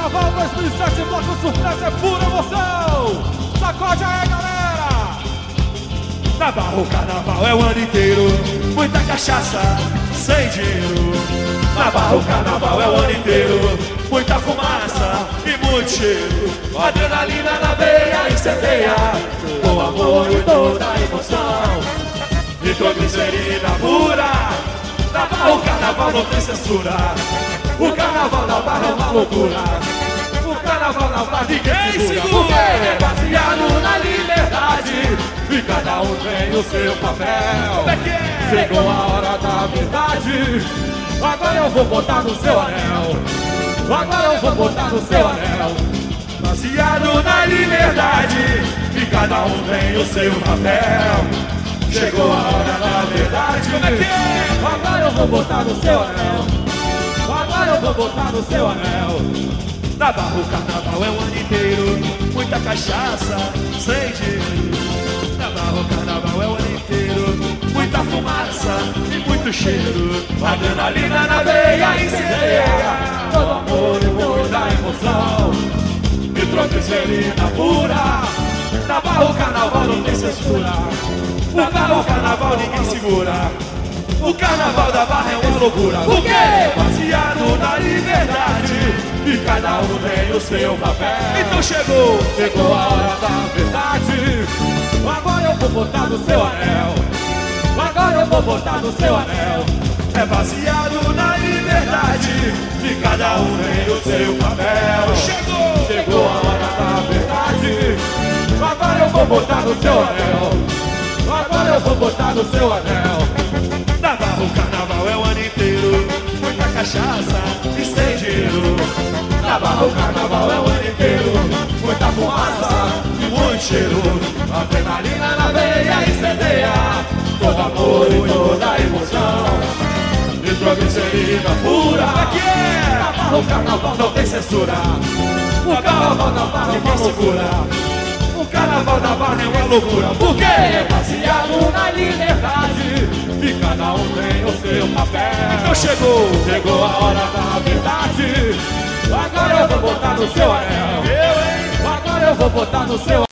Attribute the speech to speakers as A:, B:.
A: Carnaval 2007, bloco surpresa é pura emoção. Sacode aí, galera.
B: Na Barra o carnaval é o ano inteiro, muita cachaça, sem dinheiro. Na Barra o carnaval é o ano inteiro, muita fumaça e muito cheiro. Adrenalina na veia incendeia, com amor e toda a emoção. Nitroglicerina pura, na Barra o carnaval não tem censura. O carnaval na Barra é uma loucura. O carnaval na Barra ninguém segura. É baseado na liberdade e cada um tem o seu papel. Como é que é? Chegou a hora da verdade. Agora eu vou botar no seu anel. Agora eu vou botar no seu anel. Baseado na liberdade e cada um tem o seu papel. Chegou a hora da verdade. Como é que é?
A: Agora eu vou botar no seu anel. Agora eu vou botar no seu anel.
B: Na Barra o carnaval é o ano inteiro, muita cachaça, sem dinheiro. Na Barra o carnaval é o ano inteiro, muita fumaça e muito cheiro. Adrenalina na veia incendeia, todo amor e muita emoção. Nitroglicerina pura, na Barra o carnaval não tem censura. Na Barra o carnaval ninguém segura. O carnaval da Barra é uma loucura. Por quê? Baseado na liberdade e cada um tem o seu papel. Então chegou
A: a hora da verdade. Agora eu vou botar no seu anel. Agora eu vou botar no seu anel.
B: É baseado na liberdade e cada um tem o seu papel.
A: Chegou a hora da verdade. Agora eu vou botar no seu anel. Agora eu vou botar no seu anel.
B: Na Barra o carnaval é o ano inteiro, muita cachaça e sem dinheiro. Na Barra o carnaval é o ano inteiro, muita fumaça e muito cheiro.
A: Adrenalina na veia incendeia, todo amor e toda a emoção.
B: Nitroglicerina pura,
A: que é? Na Barra o carnaval não tem censura. O carnaval da Barra é uma loucura.
B: O carnaval da Barra é uma loucura. Por quê?
A: É baseado na liberdade e cada um tem o seu papel.
B: Então
A: chegou a hora da verdade. Agora eu vou botar no seu anel. Agora eu vou botar no seu